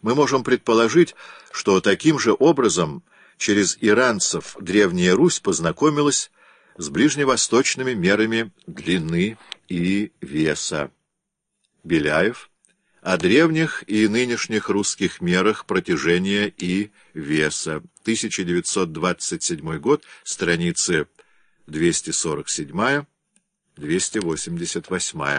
Мы можем предположить, что таким же образом через иранцев Древняя Русь познакомилась с ближневосточными мерами длины и веса. Беляев о древних и нынешних русских мерах протяжения и веса. 1927 год, страницы 247-288.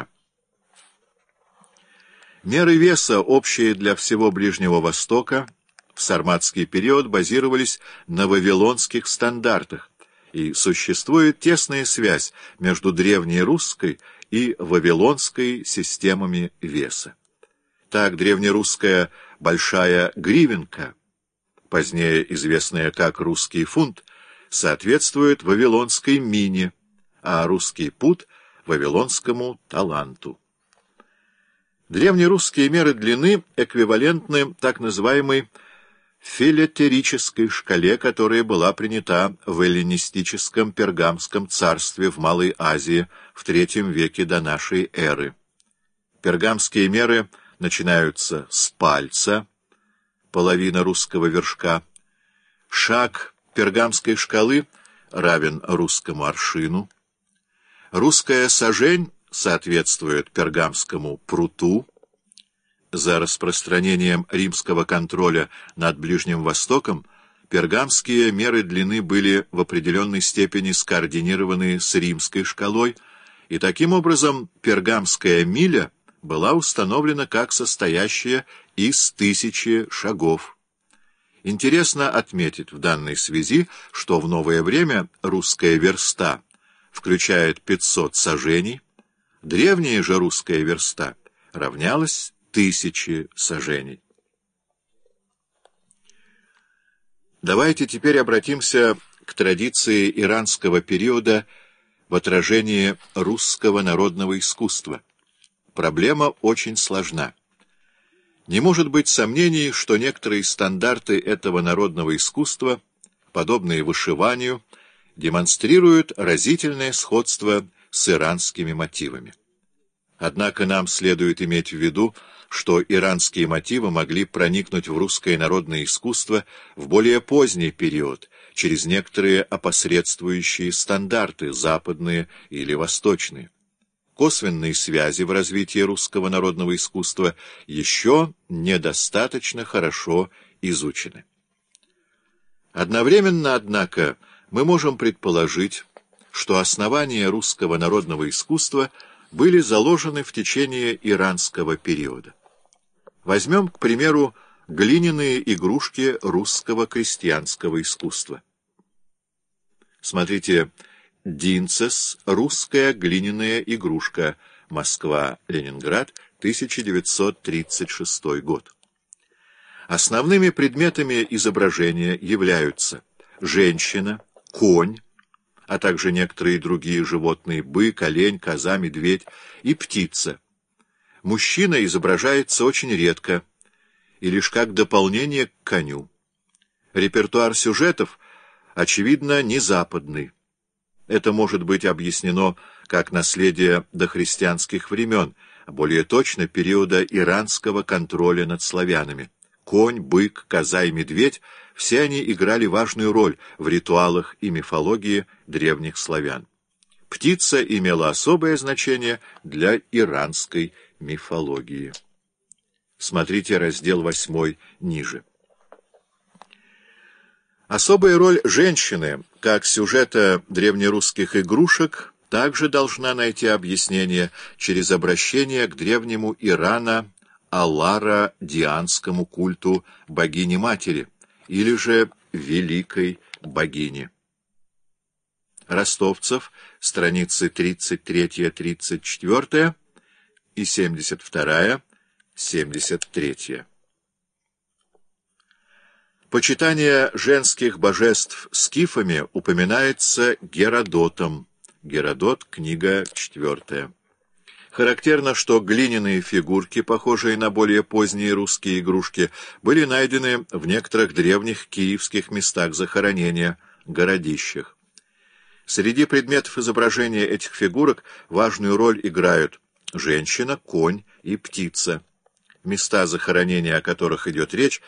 Меры веса, общие для всего Ближнего Востока, в сарматский период базировались на вавилонских стандартах, и существует тесная связь между древнерусской и вавилонской системами веса. Так древнерусская большая гривенка, позднее известная как русский фунт, соответствует вавилонской мине, а русский пуд — вавилонскому таланту. Древнерусские меры длины эквивалентны так называемой филетерической шкале, которая была принята в эллинистическом Пергамском царстве в Малой Азии в III веке до нашей эры. Пергамские меры начинаются с пальца, половина русского вершка. Шаг пергамской шкалы равен русскому аршину. Русская сажень соответствует пергамскому пруту. За распространением римского контроля над Ближним Востоком пергамские меры длины были в определенной степени скоординированы с римской шкалой, и таким образом пергамская миля была установлена как состоящая из 1000 шагов. Интересно отметить в данной связи, что в новое время русская верста включает 500 саженей, древняя же русская верста равнялась 1000 саженей. Давайте теперь обратимся к традиции иранского периода в отражении русского народного искусства. Проблема очень сложна. Не может быть сомнений, что некоторые стандарты этого народного искусства, подобные вышиванию, демонстрируют разительное сходство с иранскими мотивами. Однако нам следует иметь в виду, что иранские мотивы могли проникнуть в русское народное искусство в более поздний период, через некоторые опосредствующие стандарты, западные или восточные. Косвенные связи в развитии русского народного искусства еще недостаточно хорошо изучены. Одновременно, однако, мы можем предположить, что основания русского народного искусства были заложены в течение иранского периода. Возьмем, к примеру, глиняные игрушки русского крестьянского искусства. Смотрите, Динцес. Русская глиняная игрушка. Москва, Ленинград, 1936 год. Основными предметами изображения являются женщина, конь, а также некоторые другие животные: бык, олень, коза, медведь и птица. Мужчина изображается очень редко и лишь как дополнение к коню. Репертуар сюжетов, очевидно, не западный. Это может быть объяснено как наследие дохристианских времен, а более точно периода иранского контроля над славянами. Конь, бык, коза и медведь — все они играли важную роль в ритуалах и мифологии древних славян. Птица имела особое значение для иранской мифологии. Смотрите раздел 8 ниже. Особая роль женщины, как сюжета древнерусских игрушек, также должна найти объяснение через обращение к древнему Ирана алларо-дианскому культу богини-матери, или же великой богини. Ростовцев, страницы 33-34 и 72-73. Почитание женских божеств скифами упоминается Геродотом. Геродот, книга 4. Характерно, что глиняные фигурки, похожие на более поздние русские игрушки, были найдены в некоторых древних киевских местах захоронения, городищах. Среди предметов изображения этих фигурок важную роль играют женщина, конь и птица. места захоронения, о которых идет речь,